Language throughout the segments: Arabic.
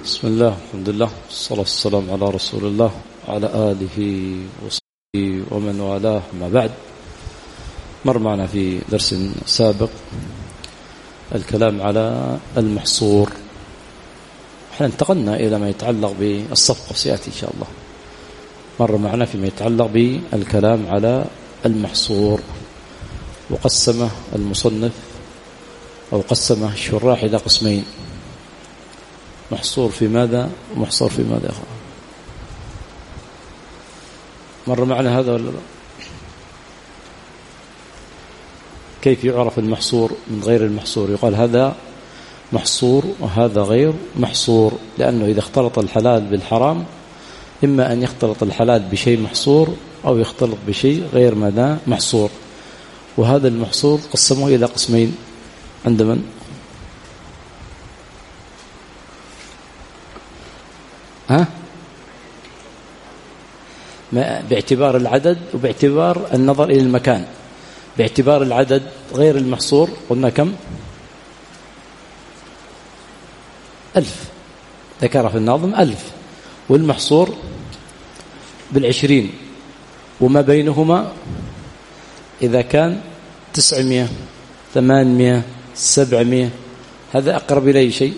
بسم الله الحمد لله والصلاة والسلام على رسول الله وعلى آله وصحبه ومن والاه. ما بعد، مر معنا في درس سابق الكلام على المحصور. احنا انتقلنا إلى ما يتعلق بالصفقة، سيأتي إن شاء الله. مر معنا فيما يتعلق بالكلام على المحصور، وقسمه المصنف أو قسمه الشراح إلى قسمين: محصور في ماذا ومحصور في ماذا. مر معنا هذا ولا لا؟ كيف يعرف المحصور من غير المحصور؟ يقال هذا محصور وهذا غير محصور، لأنه إذا اختلط الحلال بالحرام إما أن يختلط الحلال بشيء محصور أو يختلط بشيء غير ماذا محصور. وهذا المحصور قسموه إلى قسمين عند من؟ باعتبار العدد وباعتبار النظر إلى المكان. باعتبار العدد غير المحصور قلنا كم؟ 1000 ذكر في الناظم 1000، والمحصور 20، وما بينهما إذا كان 900 800 700 هذا أقرب إليه شيء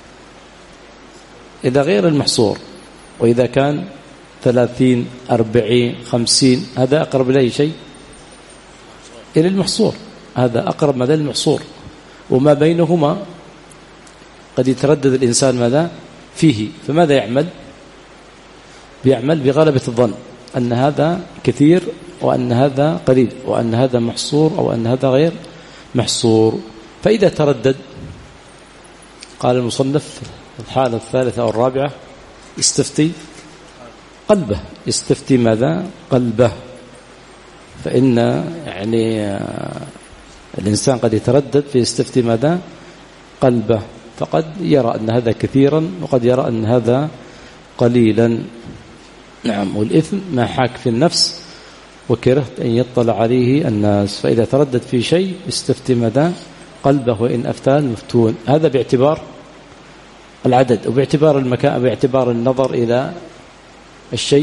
إذا غير المحصور، وإذا كان 30 40 50 هذا أقرب إليه شيء إلى المحصور، هذا أقرب مدى المحصور. وما بينهما قد يتردد الإنسان ماذا فيه، فماذا يعمل؟ بيعمل بغلبة الظن أن هذا كثير وأن هذا قليل وأن هذا محصور أو أن هذا غير محصور. فإذا تردد قال المصنف الحالة الثالثة أو الرابعة استفتي قلبه. يستفتي ماذا؟ قلبه. فإن يعني الإنسان قد يتردد فيستفتي ماذا؟ قلبه، فقد يرى أن هذا كثيرا وقد يرى أن هذا قليلا. نعم، والإثم ما حاك في النفس وكرهت أن يطلع عليه الناس. فإذا تردد في شيء استفتي ماذا؟ قلبه، وإن أفتى المفتون. هذا باعتبار العدد، وباعتبار المكان، باعتبار النظر إلى الشيء.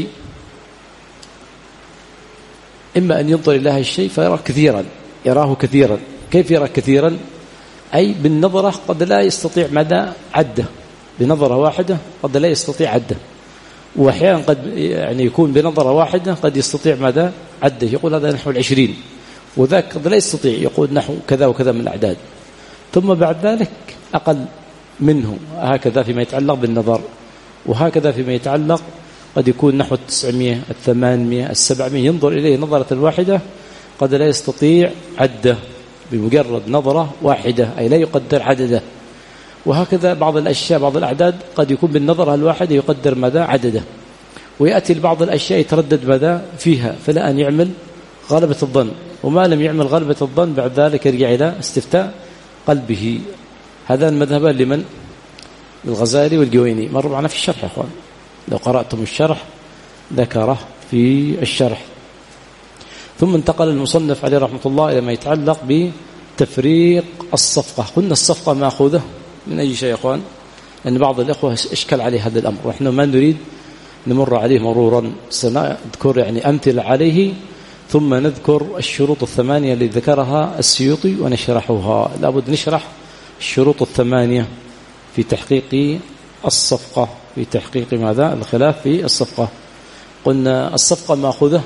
إما أن ينظر إلى الشيء فيراه كثيرا، يراه كثيرا. كيف يرى كثيرا؟ أي بالنظرة قد لا يستطيع مدى عده، بنظرة واحدة قد لا يستطيع عده، وأحيانا قد يعني يكون بنظرة واحدة قد يستطيع مدى عده، يقول هذا نحو 20، وذاك قد لا يستطيع، يقول نحو كذا وكذا من الأعداد، ثم بعد ذلك أقل منه. هكذا فيما يتعلق بالنظر، وهكذا فيما يتعلق قد يكون نحو 900 800 700 ينظر إليه نظرة واحدة قد لا يستطيع عده بمجرد نظرة واحدة، أي لا يقدر عدده. وهكذا بعض الأشياء، بعض الأعداد قد يكون بالنظرة الواحدة يقدر مدى عدده، ويأتي لبعض الأشياء يتردد مدى فيها، فلا أن يعمل غلبة الظن، وما لم يعمل غلبة الظن بعد ذلك يرجع إلى استفتاء قلبه. هذا المذهبان لمن؟ الغزالي والجويني. مر معنا في الشرح يا أخوان، لو قرأتم الشرح ذكره في الشرح. ثم انتقل المصنف عليه رحمة الله إلى ما يتعلق بتفريق الصفقة. قلنا الصفقة مأخوذة من أي شيء يا أخوان؟ لأن بعض الإخوة اشكل عليه هذا الأمر، ونحن ما نريد نمر عليه مرورا، سنذكر يعني أمثلة عليه، ثم نذكر الشروط الثمانية اللي ذكرها السيوطي ونشرحها. لابد نشرح الشروط الثمانية في تحقيق الصفقة، في تحقيق ماذا؟ الخلاف في الصفقة. قلنا الصفقة مأخوذة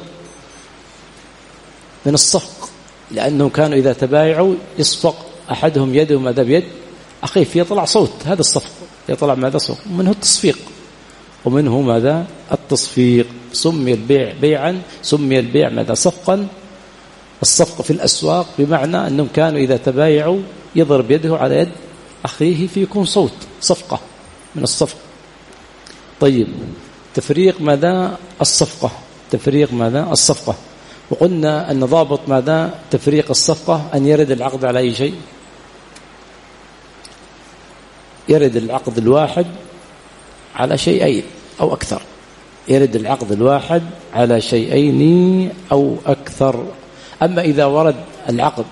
من الصفق، لأنهم كانوا إذا تبايعوا يصفق أحدهم يده ماذا بيد أخيه فيطلع صوت، هذا الصفق، يطلع ماذا صوت، ومنه التصفيق، ومنه ماذا التصفيق. سمي البيع بيعا، سمي البيع ماذا صفقا. الصفق في الأسواق بمعنى أنهم كانوا إذا تبايعوا يضرب يده على يد أخيه فيكون صوت، صفقة من الصفق. طيب، تفريق ماذا الصفقة، تفريق ماذا الصفقة. وقلنا أن ضابط ماذا تفريق الصفقة أن يرد العقد على أي شيء؟ يرد العقد الواحد على شيئين أو أكثر، يرد العقد الواحد على شيئين أو أكثر. أما إذا ورد العقد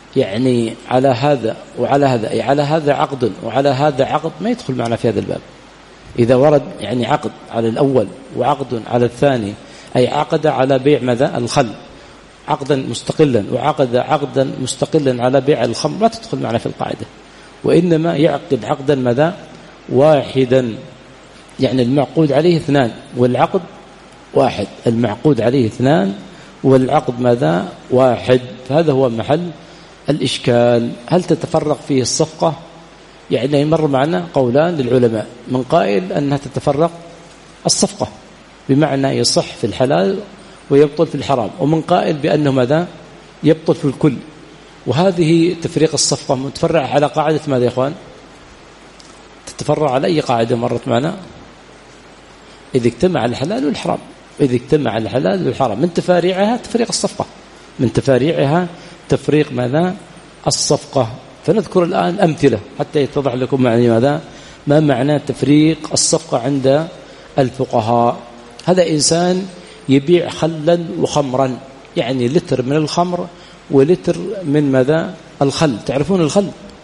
يعني على هذا وعلى هذا، أي على هذا عقد وعلى هذا عقد، ما يدخل معنا في هذا الباب، إذا ورد يعني عقد على الأول وعقد على الثاني، أي عقد على بيع ماذا؟ الخل عقدا مستقلا، وعقد عقدا مستقلا على بيع الخمر، ما تدخل معنا في القاعدة، وإنما يعقد عقدا ماذا؟ واحدا، يعني المعقود عليه اثنان والعقد واحد، المعقود عليه اثنان والعقد ماذا؟ واحد. فهذا هو محل الإشكال. هل تتفرق فيه الصفقة؟ يعني يمر معنا قولان للعلماء، من قائل أنها تتفرق الصفقة بمعنى يصح في الحلال ويبطل في الحرام، ومن قائل بأنه ماذا؟ يبطل في الكل. وهذه تفريق الصفقة متفرع على قاعدة ماذا يا إخوان؟ تتفرع على أي قاعدة مرت معنا؟ إذا اجتمع الحلال والحرام، إذا اجتمع الحلال والحرام، من تفاريعها تفريق الصفقة، من تفاريعها تفريق ماذا؟ الصفقة. فنذكر الآن أمثلة حتى يتضح لكم معنى ماذا؟ ما معنى تفريق الصفقة عند الفقهاء. هذا إنسان يبيع خلا وخمرا، يعني لتر من الخمر ولتر من ماذا؟ الخل. تعرفون الخل؟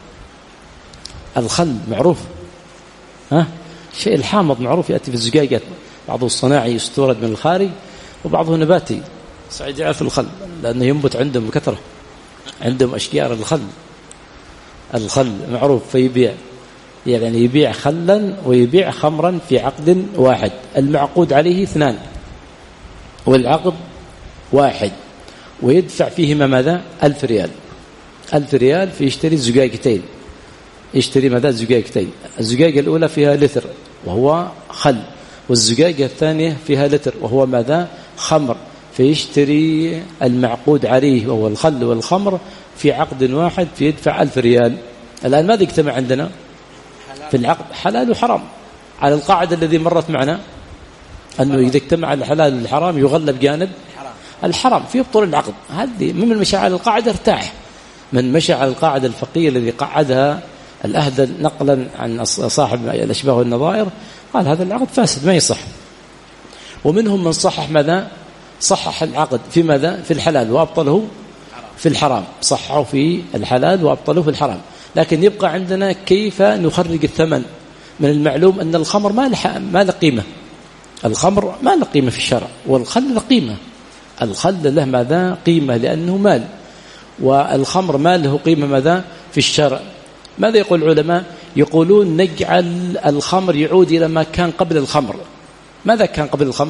الخل معروف، الشيء الحامض معروف، يأتي في الزجاجات، بعضه الصناعي يستورد من الخارج وبعضه نباتي. سعيد يعرف الخل لأنه ينبت عندهم بكثرة، عندهم أشجار الخل معروف. فيبيع يعني يبيع خلا ويبيع خمرا في عقد واحد، المعقود عليه اثنان والعقد واحد، ويدفع فيهما ماذا؟ 1000 ريال. 1000 ريال فيشتري زجاجتين، يشتري ماذا؟ زجاجتين. الزجاجة الأولى فيها لتر وهو خل، والزجاجة الثانية فيها لتر وهو ماذا؟ خمر. فيشتري المعقود عليه وهو الخل والخمر في عقد واحد، فيدفع 1000 ريال. الآن ماذا يجتمع عندنا في العقد؟ حلال وحرام، على القاعدة الذي مرت معنا أنه إذا اجتمع الحلال والحرام يغلب جانب الحرام في يبطل العقد. هذه من مشى على القاعدة ارتاح، من مشى على القاعدة الفقهية الذي قعدها الأهدل نقلا عن صاحب الأشباه والنظائر، قال هذا العقد فاسد ما يصح. ومنهم من صحح ماذا؟ صحح العقد في ماذا؟ في الحلال وأبطله في الحرام، صححوا في الحلال وأبطله في الحرام. لكن يبقى عندنا كيف نخرج الثمن. من المعلوم أن الخمر ما له قيمة، الخمر ما له قيمة في الشرع، والخل له قيمة. الخل له ماذا؟ قيمة لأنه مال، والخمر ما له قيمة ماذا؟ في الشرع. ماذا يقول العلماء؟ يقولون نجعل الخمر يعود إلى ما كان قبل الخمر. ماذا كان قبل الخمر؟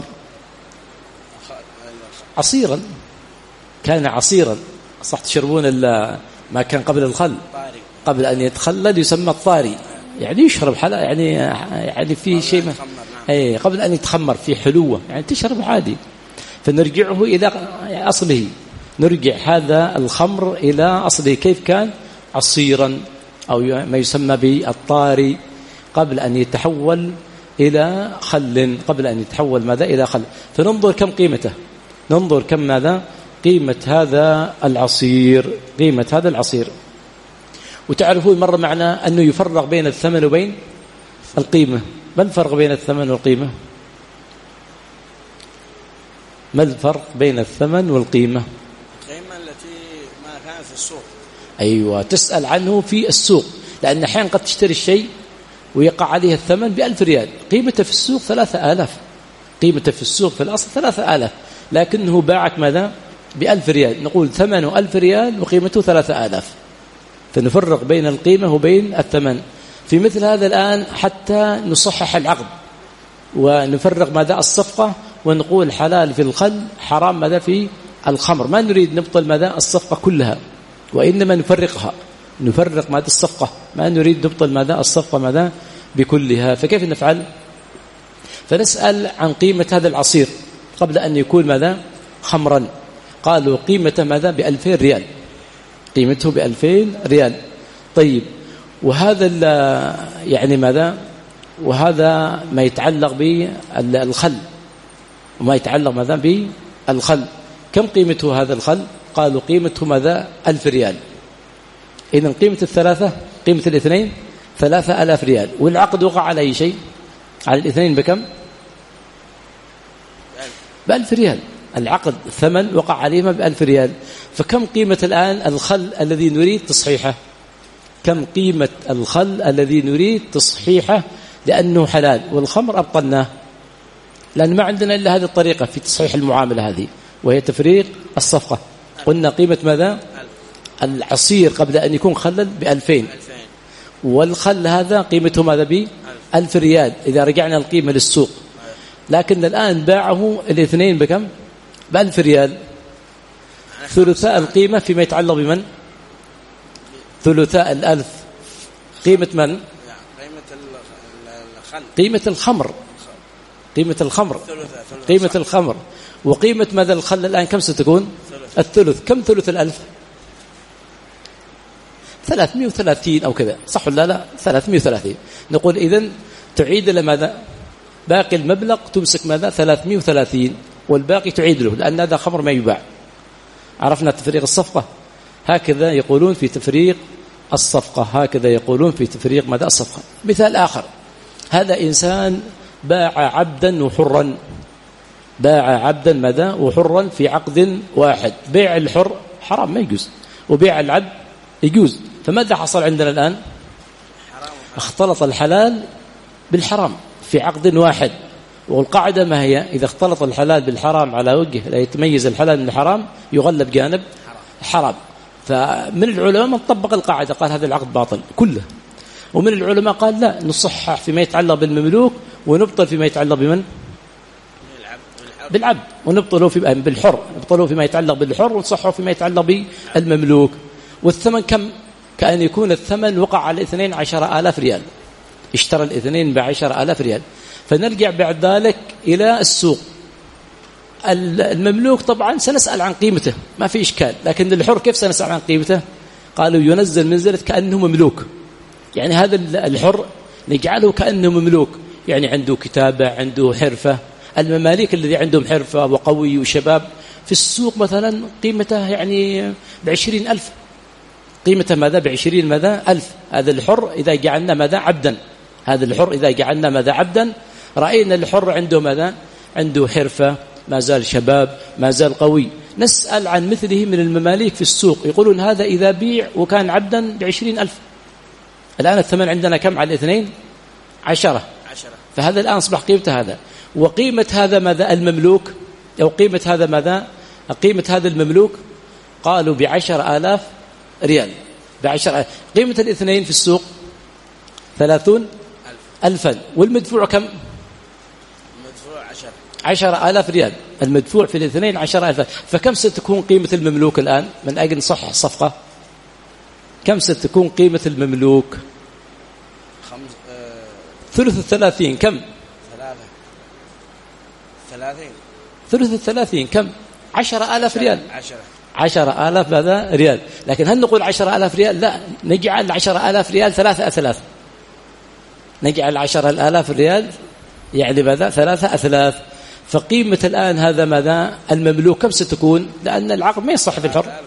عصيرا، كان عصيرا، صح تشربون ما كان قبل الخل، قبل أن يتخلل يسمى الطاري، يعني يشرب حلا، يعني في شيء أي قبل أن يتخمر في حلوة، يعني تشرب عادي. فنرجعه إلى أصله، نرجع هذا الخمر إلى أصله، كيف كان؟ عصيرا أو ما يسمى بالطاري، قبل أن يتحول إلى خل، قبل أن يتحول ماذا؟ إلى خل. فننظر كم قيمته، ننظر كم ماذا؟ قيمة هذا العصير، قيمة هذا العصير. وتعرفون مر معنا أنه يفرق بين الثمن وبين القيمة. ما الفرق بين الثمن والقيمة؟ ما الفرق بين الثمن والقيمة؟ القيمة التي ما كان في السوق. أيوة، تسأل عنه في السوق، لأن أحيانا قد تشتري الشيء ويقع عليه الثمن ب1000 ريال، قيمته في السوق 3000، قيمته في السوق في الأصل 3000، لكنه باعك ماذا؟ ب1000 ريال، نقول ثمنه 1000 ريال وقيمته 3000. فنفرق بين القيمة وبين الثمن. في مثل هذا الآن حتى نصحح العقد ونفرق ماذا؟ الصفقة، ونقول حلال في الخل، حرام ماذا؟ في الخمر. ما نريد نبطل ماذا؟ الصفقة كلها، وإنما نفرقها، نفرق ماذا؟ الصفقة، ما نريد نبطل ماذا؟ الصفقة ماذا؟ بكلها. فكيف نفعل؟ فنسأل عن قيمة هذا العصير قبل أن يكون ماذا؟ خمرا. قالوا قيمته ماذا؟ ب2000 ريال، قيمته ب2000 ريال. طيب، وهذا يعني ماذا؟ وهذا ما يتعلق بالخل، وما يتعلق ماذا؟ بالخل. كم قيمته هذا الخل؟ قالوا قيمته ماذا؟ 1000 ريال. إذن قيمة الثلاثة، قيمة الاثنين 3000 ريال. والعقد وقع على أي شيء؟ على الاثنين بكم؟ ب1000 ريال. العقد ثمن وقع عليهما ب1000 ريال. فكم قيمة الآن الخل الذي نريد تصحيحه؟ كم قيمة الخل الذي نريد تصحيحه لأنه حلال، والخمر أبطلناه لأن ما عندنا إلا هذه الطريقة في تصحيح المعاملة هذه، وهي تفريق الصفقة. قلنا قيمة ماذا؟ العصير قبل أن يكون خلا ب2000، والخل هذا قيمته ماذا؟ ب1000 ريال إذا رجعنا القيمة للسوق. لكن الآن باعه الاثنين بكم؟ ب1000 ريال. ثلثاء القيمة فيما يتعلق بمن؟ ثلثاء 1000 قيمة من؟ قيمة الخمر. قيمة الخمر، قيمة الخمر. وقيمة ماذا الخل الآن كم ستكون؟ الثلث. كم ثلث 1000؟ 330 أو كذا، صح ولا لا؟ 330. نقول إذن تعيد له ماذا؟ باقي المبلغ تمسك ماذا؟ 330، والباقي تعيد له، لأن هذا خمر ما يباع. عرفنا تفريق الصفقة. هكذا يقولون في تفريق الصفقة، هكذا يقولون في تفريق ماذا؟ الصفقة. مثال آخر، هذا إنسان باع عبدا وحرا، باع عبدا ماذا؟ وحرا في عقد واحد. بيع الحر حرام ما يجوز، وبيع العبد يجوز. فماذا حصل عندنا الآن؟ اختلط الحلال بالحرام في عقد واحد. والقاعدة ما هي؟ إذا اختلط الحلال بالحرام على وجه لا يتميز الحلال من الحرام يغلب جانب حرام. فمن العلماء من طبق القاعدة قال هذا العقد باطل كله، ومن العلماء قال لا، نصحح فيما يتعلق بالمملوك ونبطل فيما يتعلق بمن؟ بالعبد. ونبطله بالحر، نبطله فيما يتعلق بالحر ونصححه فيما يتعلق بالمملوك. والثمن كم؟ كأن يكون الثمن وقع على 12,000 ريال، اشترى الاثنين ب10,000 ريال. فنرجع بعد ذلك إلى السوق. المملوك طبعا سنسأل عن قيمته ما في إشكال، لكن الحر كيف سنسأل عن قيمته؟ قالوا ينزل منزلة كأنه مملوك. يعني هذا الحر نجعله كأنه مملوك، يعني عنده كتابة، عنده حرفة. المماليك الذي عندهم حرفة وقوي وشباب في السوق مثلا قيمته يعني ب20,000، قيمته ماذا؟ ب20 ماذا؟ 1000. هذا الحر إذا جعلنا ماذا؟ عبدا. هذا الحر إذا جعلنا ماذا؟ عبدا. رأينا الحر عنده ماذا؟ عنده حرفة، ما زال شباب، ما زال قوي. نسأل عن مثله من المماليك في السوق، يقولون هذا إذا بيع وكان عبدا ب20,000. الآن الثمن عندنا كم على الاثنين؟ 10. فهذا الآن أصبح قيمته هذا. وقيمة هذا ماذا؟ المملوك، أو قيمة هذا ماذا؟ قيمة هذا المملوك قالوا ب10,000 ريال. ب10,000. قيمة الاثنين في السوق 30,000. والمدفوع كم؟ المدفوع 10,000 ريال. المدفوع في الاثنين 10,000. فكم ستكون قيمة المملوك الآن من أجل صحح الصفقة؟ كم ستكون قيمة المملوك؟ ثلث 30. كم؟ 30. ثلث 30 كم؟ 10,000 ريال. 10,000 هذا ريال. لكن هل نقول 10,000 ريال؟ لا، نجعل 10,000 ريال 3 أثلاث. نجعل 10,000 ريال يعني ماذا؟ 3 أثلاث. فقيمة الآن هذا ماذا؟ المملوك كم ستكون؟ لأن العقد ما يصح في الحر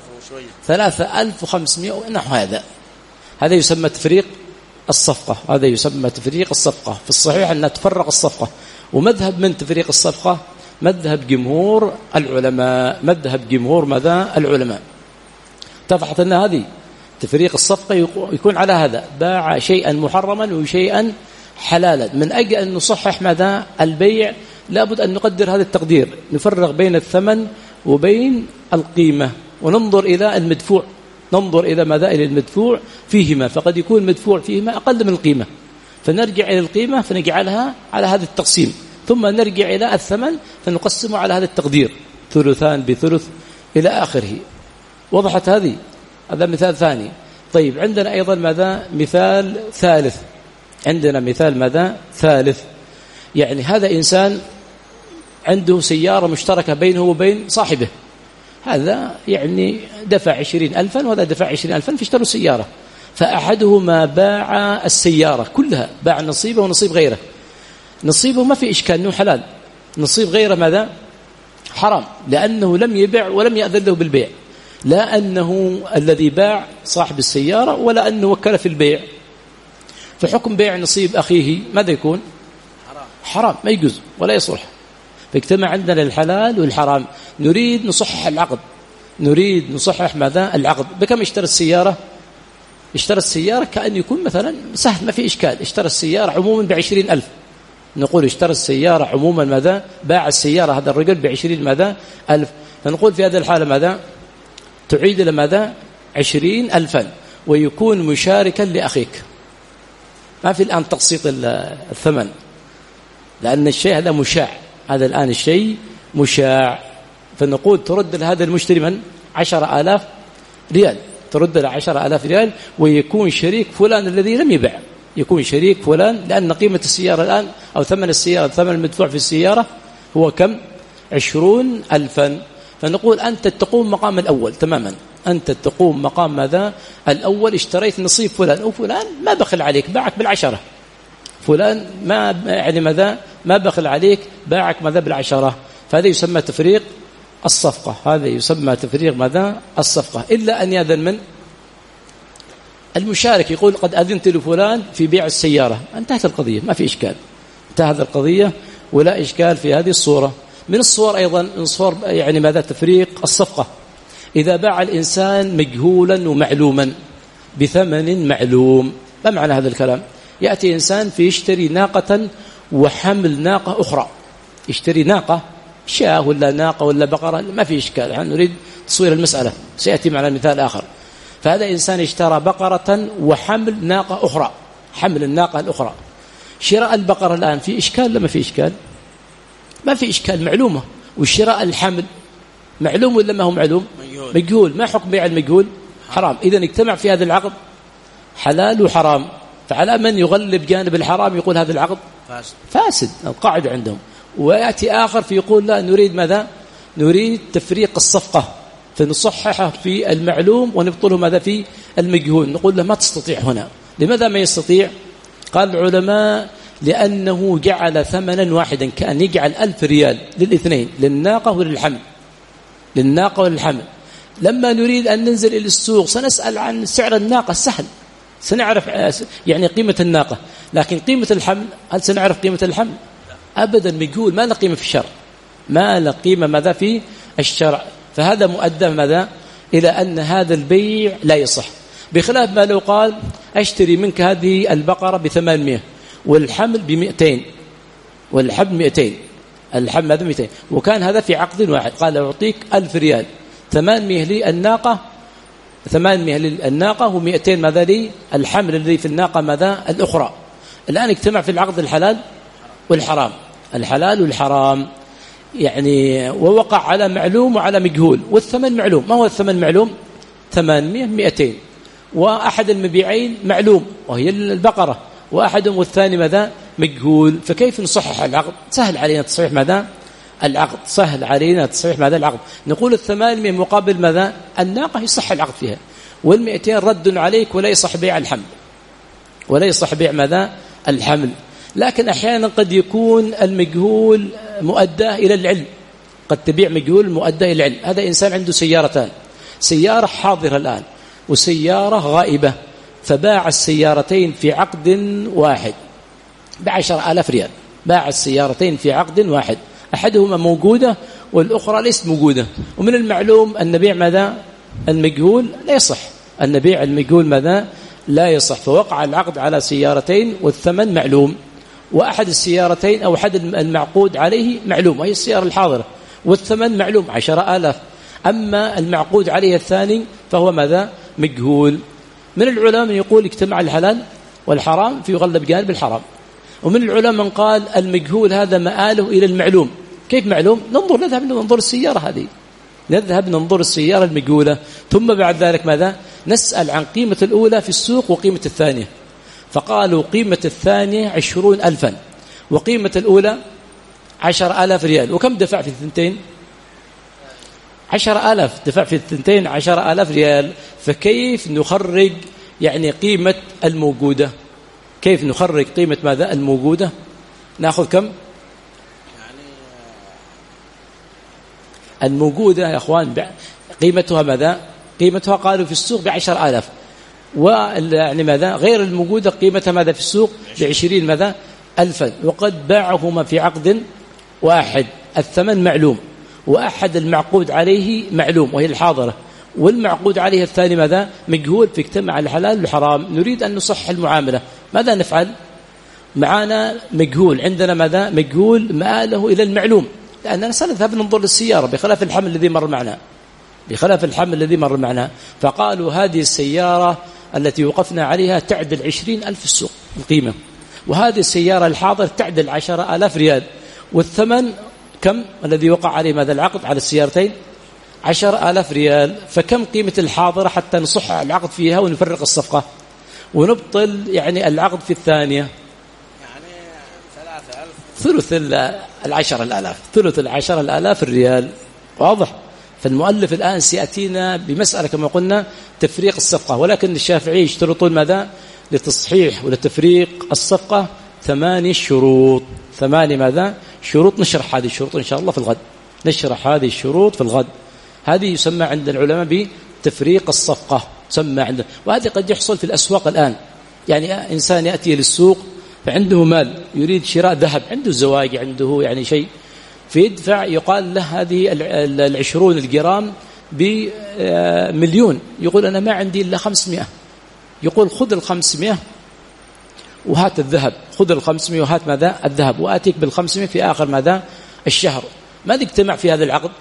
3,500 نحو هذا. هذا يسمى تفريق الصفقة. هذا يسمى تفريق الصفقة. في الصحيح أن تفرق الصفقة. ومذهب من تفريق الصفقة؟ مذهب جمهور العلماء. مذهب جمهور ماذا؟ العلماء. اتضحت أن هذه تفريق الصفقة يكون على هذا: باع شيئا محرما وشيئا حلالا. من أجل أن نصحح ماذا؟ البيع لابد أن نقدر هذا التقدير، نفرق بين الثمن وبين القيمة، وننظر إلى المدفوع. ننظر إلى ماذا؟ إلى المدفوع فيهما. فقد يكون المدفوع فيهما أقل من القيمة، فنرجع إلى القيمة فنجعلها على هذا التقسيم، ثم نرجع إلى الثمن فنقسمه على هذا التقدير، ثلثان بثلث إلى آخره. وضحت هذه؟ هذا مثال ثاني. طيب عندنا أيضا ماذا؟ مثال ثالث. عندنا مثال ماذا؟ ثالث. يعني هذا إنسان عنده سيارة مشتركة بينه وبين صاحبه. هذا يعني دفع 20,000 وهذا دفع 20,000 فاشتروا سيارة. فأحدهما باع السيارة كلها، باع نصيبه ونصيب غيره. نصيبه ما في إشكال أنه حلال، نصيب غيره ماذا؟ حرام، لأنه لم يبيع ولم يأذن له بالبيع. لا أنه الذي باع صاحب السيارة ولا أنه وكل في البيع. فحكم بيع نصيب أخيه ماذا يكون؟ حرام، ما يجوز ولا يصلح. فاجتمع عندنا الحلال والحرام. نريد نصحح العقد، نريد نصحح ماذا؟ العقد. بكم اشترى السيارة؟ اشترى السيارة كأن يكون مثلا سهل ما في إشكال، اشترى السيارة عموما ب20,000، نقول اشترى السيارة عموما ماذا؟ باع السيارة هذا الرجل ب20 ماذا؟ 1000، فنقول في هذه الحالة ماذا؟ تعيد إلى ماذا؟ 20,000 ويكون مشاركا لأخيك. ما في الآن تقسيط الثمن، لأن الشيء هذا مشاع، هذا الآن الشيء مشاع، فنقول ترد لهذا المشتري من 10,000 ريال، ترد له 10,000 ريال ويكون شريك فلان الذي لم يبع، يكون شريك فلان، لأن قيمة السيارة الآن أو ثمن السيارة، ثمن المدفوع في السيارة هو كم؟ 20,000. فنقول أنت تقوم مقام الأول تماما، أنت تقوم مقام ماذا؟ الأول، اشتريت نصيب فلان، أو فلان ما بخل عليك باعك بال10، فلان ما يعني ماذا؟ ما بخل عليك باعك ماذا؟ بال10، فهذا يسمى تفريق الصفقة، هذا يسمى تفريق ماذا؟ الصفقة، إلا أن يأذن من المشارك، يقول قد أذنت لفلان في بيع السيارة، انتهت القضية، ما في إشكال، انتهت القضية ولا إشكال في هذه الصورة. من الصور أيضا من صور يعني ماذا؟ تفريق الصفقة، إذا باع الإنسان مجهولا ومعلوما بثمن معلوم. ما معنى هذا الكلام؟ يأتي إنسان فيشتري ناقة وحمل ناقة أخرى، يشتري ناقة شاة ولا ناقة ولا بقرة، ما في إشكال، يعني نريد تصوير المسألة، سيأتي معنا مثال آخر. فهذا إنسان اشترى بقرة وحمل ناقة أخرى، حمل الناقة الأخرى. شراء البقرة الآن في إشكال لما في إشكال؟ ما في إشكال، معلومة. وشراء الحمل معلوم ولا ما هو معلوم؟ مجهول. ما حكم بيع المجهول؟ حرام. إذا اجتمع في هذا العقد حلال وحرام، فعلى من يغلب جانب الحرام يقول هذا العقد فاسد، القاعدة عندهم. ويأتي آخر فيقول لا، نريد ماذا؟ نريد تفريق الصفقة، فنصححه في المعلوم ونبطله ماذا؟ في المجهول. نقول له ما تستطيع هنا. لماذا ما يستطيع؟ قال العلماء لأنه جعل ثمنا واحدا، كأن يجعل 1000 ريال للاثنين، للناقة وللحمل، للناقة وللحمل. لما نريد أن ننزل إلى السوق سنسأل عن سعر الناقة، سهل، سنعرف يعني قيمة الناقة، لكن قيمة الحمل هل سنعرف قيمة الحمل؟ أبدا، مجهول، ما له قيمة في الشرع، ما له قيمة ماذا في الشرع. فهذا مؤدى ماذا؟ إلى أن هذا البيع لا يصح، بخلاف ما لو قال أشتري منك هذه البقرة ب800 والحمل ب200، والحمل 200، الحمل هذا 200، وكان هذا في عقد واحد، قال أعطيك 1000 ريال، 800 لي الناقة، 800 للناقة و200 ماذا لي الحمل الذي في الناقة ماذا الأخرى. الآن اجتمع في العقد الحلال والحرام، الحلال والحرام يعني، ووقع على معلوم وعلى مجهول، والثمن معلوم. ما هو الثمن معلوم؟ 800 200، وأحد المبيعين معلوم وهي البقرة، وأحدهم والثاني ماذا مجهول. فكيف نصحح العقد؟ سهل علينا تصحيح ماذا العقد، سهل علينا تصحيح ماذا العقد. نقول 800 مقابل ماذا الناقة يصح العقد فيها، وال200 رد عليك ولا يصح بيع الحمل، ولا يصح بيع ماذا الحمل. لكن أحيانا قد يكون المجهول مؤداه إلى العلم، قد تبيع مجهول مؤداه إلى العلم. هذا إنسان عنده سيارتان، سيارة حاضرة الآن وسيارة غائبة، فباع السيارتين في عقد واحد ب10,000 ريال، باع السيارتين في عقد واحد، أحدهما موجودة والأخرى ليست موجودة. ومن المعلوم أن بيع ماذا المجهول لا يصح، أن بيع المجهول ماذا لا يصح. فوقع العقد على سيارتين والثمن معلوم، وأحد السيارتين أو أحد المعقود عليه معلوم وهي السيارة الحاضرة، والثمن معلوم 10,000. أما المعقود عليه الثاني فهو ماذا مجهول. من العلماء من يقول اجتمع الحلال والحرام في يغلب جانب الحرام، ومن العلماء من قال المجهول هذا مآله إلى المعلوم. كيف معلوم؟ نذهب ننظر السيارة هذه، نذهب ننظر السيارة المجهولة، ثم بعد ذلك ماذا نسأل عن قيمة الأولى في السوق وقيمة الثانية. فقالوا قيمة الثانية 20,000 وقيمة الأولى 10,000 ريال. وكم دفع في الثنتين؟ 10,000 دفع في الثنتين 10,000 ريال. فكيف نخرج يعني قيمة الموجودة؟ كيف نخرج قيمة ماذا الموجودة؟ نأخذ كم الموجودة يا أخوان؟ قيمتها ماذا؟ قيمتها قالوا في السوق ب10,000، ويعني ماذا غير الموجودة قيمتها ماذا في السوق ب20 ماذا 1000، وقد باعهما في عقد واحد، الثمن معلوم وأحد المعقود عليه معلوم وهي الحاضرة، والمعقود عليه الثاني ماذا؟ مجهول، فاجتمع الحلال والحرام. نريد أن نصح المعاملة، ماذا نفعل؟ معانا مجهول، عندنا ماذا؟ مجهول مآله إلى المعلوم، لأننا سنذهب ننظر للسيارة بخلاف الحمل الذي مر معنا، بخلاف الحمل الذي مر معنا. فقالوا هذه السيارة التي وقفنا عليها تعدل 20,000 السوق القيمة، وهذه السيارة الحاضر تعدل 10,000 ريال، والثمن كم الذي وقع عليه ماذا العقد على السيارتين؟ 10,000 ريال. فكم قيمة الحاضرة حتى نصح العقد فيها ونفرق الصفقة ونبطل يعني العقد في الثانية؟ يعني 3,000. ثلث 10,000، ثلث 10,000 الريال. واضح؟ فالمؤلف الآن سيأتينا بمسألة كما قلنا تفريق الصفقة، ولكن الشافعي يشترطون ماذا؟ لتصحيح ولتفريق الصفقة 8 شروط. 8 ماذا؟ شروط. نشرح هذه الشروط إن شاء الله في الغد، نشرح هذه الشروط في الغد. هذه يسمى عند العلماء بتفريق الصفقة، تسمى عند. وهذه قد يحصل في الأسواق الآن، يعني إنسان يأتي للسوق فعنده مال يريد شراء ذهب، عنده زواج، عنده يعني شيء، فيدفع يقال له هذه 20 الجرام ب1,000,000، يقول أنا ما عندي إلا 500، يقول خذ 500 وهات الذهب، خذ 500 وهات ماذا؟ الذهب، وآتيك 500 في آخر ماذا؟ الشهر. ماذا اجتمع في هذا العقد؟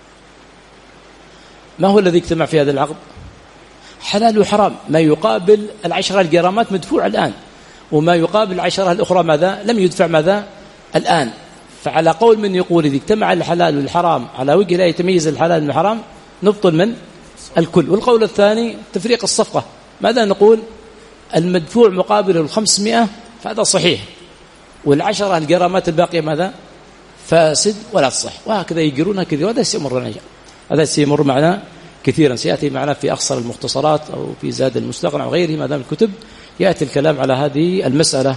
ما هو الذي اجتمع في هذا العقد؟ حلال وحرام، ما يقابل 10 الجرامات مدفوع الآن، وما يقابل 10 الأخرى ماذا؟ لم يدفع ماذا؟ الآن. فعلى قول من يقول إذا اجتمع الحلال والحرام على وجه لا يتميز الحلال من الحرام نبطل من الكل. والقول الثاني تفريق الصفقة، ماذا نقول؟ المدفوع مقابل 500 فهذا صحيح، وال10 الجرامات الباقية ماذا؟ فاسد ولا تصح. وهكذا يجرونها كثير، هذا سيمر معنا كثيرا، سيأتي معنا في أقصر المختصرات أو في زاد المستقنع وغيره ما دام الكتب يأتي الكلام على هذه المسألة.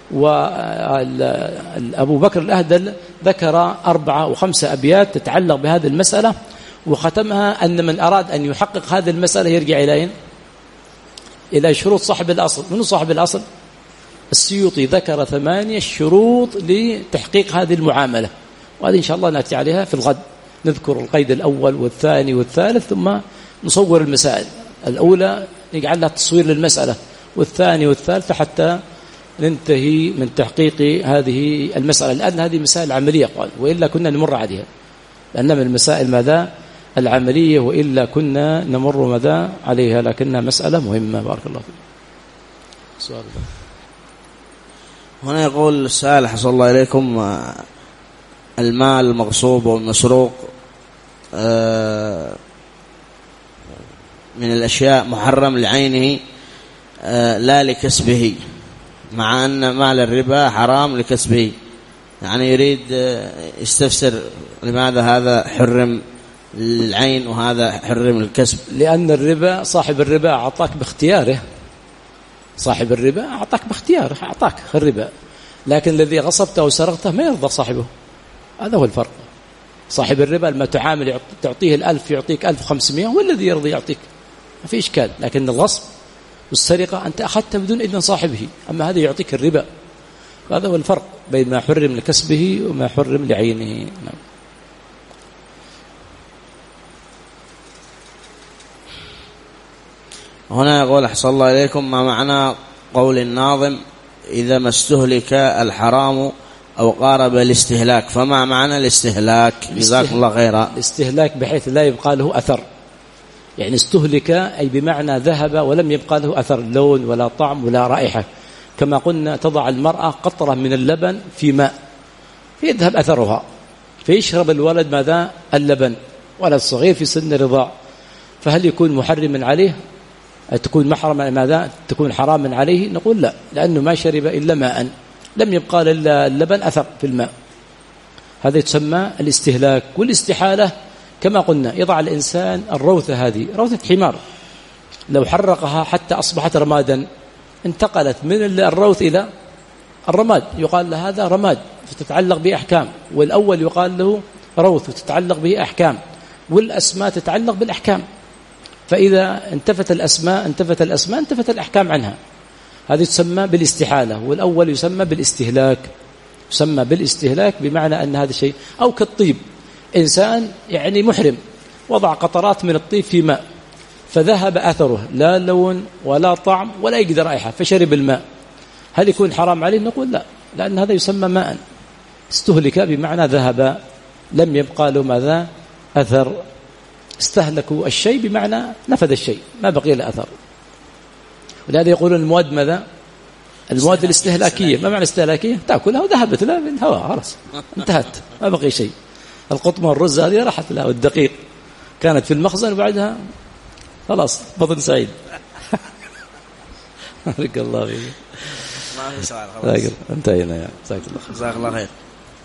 وأبو بكر الأهدل ذكر 4 و5 أبيات تتعلق بهذه المسألة، وختمها أن من أراد أن يحقق هذه المسألة يرجع إلى إلى شروط صاحب الأصل. من صاحب الأصل؟ السيوطي ذكر 8 شروط لتحقيق هذه المعاملة، وهذه إن شاء الله نأتي عليها في الغد. نذكر القيد الأول والثاني والثالث، ثم نصور المسائل الأولى نجعل لها تصوير للمسألة، والثاني والثالث حتى ننتهي من تحقيق هذه المسألة، لأن هذه مسائل عملية قال، وإلا كنا نمر عليها، لأن من المسائل ماذا؟ العملية، وإلا كنا نمر ماذا عليها، لكنها مسألة مهمة. بارك الله فيك. سؤال هنا يقول السائل حصل الله إليكم، المال المغصوب والمسروق من الأشياء محرم لعينه لا لكسبه، مع أن مال الربا حرام لكسبه، يعني يريد يستفسر لماذا هذا حرم العين وهذا حرم الكسب؟ لأن الربا صاحب الربا أعطاك باختياره، صاحب الربا أعطاك باختياره، أعطاك الربا، لكن الذي غصبته وسرقته ما يرضى صاحبه. هذا هو الفرق. صاحب الربا لما تعامل تعطيه 1000 يعطيك 1500 هو الذي يرضي يعطيك، ما في إشكال. لكن الغصب والسرقة أنت أخذت بدون إذن صاحبه، أما هذا يعطيك الربا. هذا هو الفرق بين ما حرم لكسبه وما حرم لعينه. نعم. هنا يقول أحسن الله إليكم، ما معنى قول الناظم إذا ما استهلك الحرام أو قارب الاستهلاك؟ فما معنى الاستهلاك؟ جزاكم الله خيرا. الاستهلاك بحيث لا يبقى له أثر، يعني استهلك أي بمعنى ذهب ولم يبقى له أثر، لون ولا طعم ولا رائحة. كما قلنا تضع المرأة قطرة من اللبن في ماء فيذهب أثرها، فيشرب الولد ماذا؟ اللبن، ولد الصغير في سن الرضاع، فهل يكون محرما عليه؟ تكون محرما ماذا؟ تكون حراما عليه؟ نقول لا، لأنه ما شرب إلا ماء، لم يبقى إلا اللبن أثر في الماء. هذا يسمى الاستهلاك. والاستحالة كما قلنا يضع الإنسان الروثة، هذه روثة حمار لو حرقها حتى أصبحت رمادا انتقلت من الروث إلى الرماد، يقال له هذا رماد فتتعلق به أحكام، والأول يقال له روث وتتعلق به أحكام، والأسماء تتعلق بالأحكام. فإذا انتفت الأسماء انتفت الأحكام عنها. هذه تسمى بالاستحالة. والأول يسمى بالاستهلاك، يسمى بالاستهلاك بمعنى أن هذا الشيء. أو كالطيب، إنسان يعني محرم وضع قطرات من الطيب في ماء فذهب أثره، لا لون ولا طعم ولا يجد رائحة، فشرب الماء، هل يكون حرام عليه؟ نقول لا، لأن هذا يسمى ماء استهلك بمعنى ذهب، لم يبقى له ماذا أثر. استهلكوا الشيء بمعنى نفذ الشيء، ما بقي له أثر. ولهذا يقولون المواد ماذا؟ المواد الاستهلاكية. ما معنى الاستهلاكية؟ تأكلها وذهبت لها من الهواء، خلاص انتهت، ما بقي شيء. القطمة والرز هذه راحت لها، والدقيق كانت في المخزن وبعدها خلاص بطن سعيد. بارك الله فيك. ما في سؤال خلاص. انتهينا يا جزاك الله خير. جزاك الله خير.